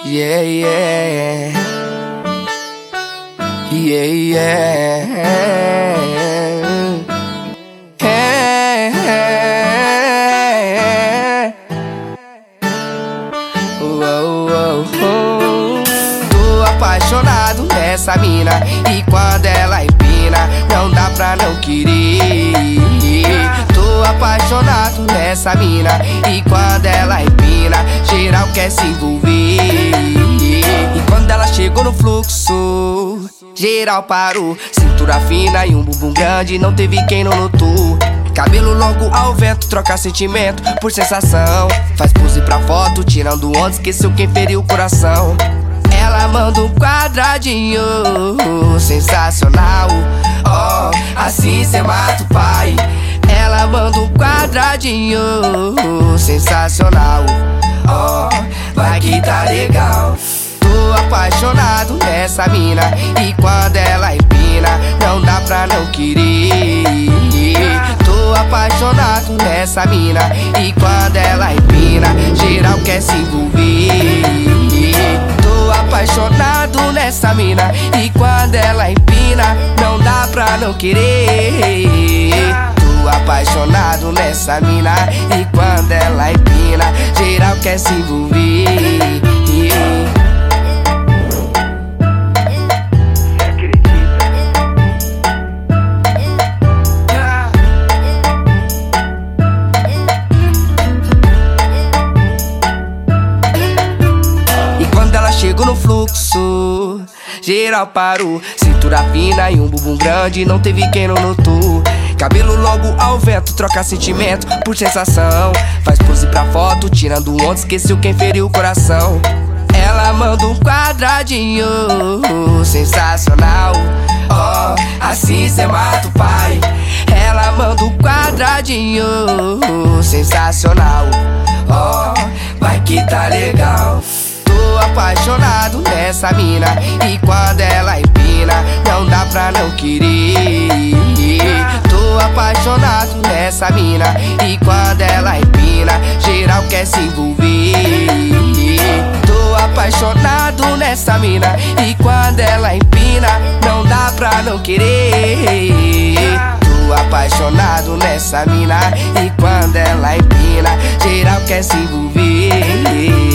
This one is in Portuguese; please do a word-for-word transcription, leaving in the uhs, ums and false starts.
Yeah, yeah. Yeah, yeah. Hey, hey. Uou, uou, uou. Tô apaixonado nessa mina, e quando ela empina, não dá pra não querer. Tô apaixonado nessa mina, e quando ela empina, geral quer se envolver. E quando ela chegou no fluxo, geral parou. Cintura fina e um bumbum grande, não teve quem não notou. Cabelo longo ao vento, troca sentimento por sensação. Faz pose pra foto, tirando onda, esqueceu quem feriu o coração. Ela manda um quadradinho sensacional. Oh, assim cê mata o pai. Ela manda um quadradinho sensacional. Oh, vai que tá legal. Tô apaixonado nessa mina, e quando ela empina, não dá pra não querer. Tô apaixonado nessa mina, e quando ela empina, geral quer se envolver. Tô apaixonado nessa mina, e quando ela empina, não dá pra não querer. Tô apaixonado nessa mina, e quando ela empina, geral quer se envolver. Chego no fluxo, geral parou. Cintura fina e um bumbum grande, não teve quem não notou. Cabelo longo ao vento, troca sentimento por sensação. Faz pose pra foto, tirando onda, esqueceu quem feriu o coração. Ela manda um quadradinho sensacional. Oh, assim cê mata o pai. Ela manda um quadradinho sensacional. Oh, vai que tá legal. Tô apaixonado nessa mina, e quando ela empina, não dá pra não querer. Tô apaixonado nessa mina, e quando ela empina, geral quer se envolver. Tô apaixonado nessa mina, e quando ela empina, não dá pra não querer. Tô apaixonado nessa mina, e quando ela empina, geral quer se envolver.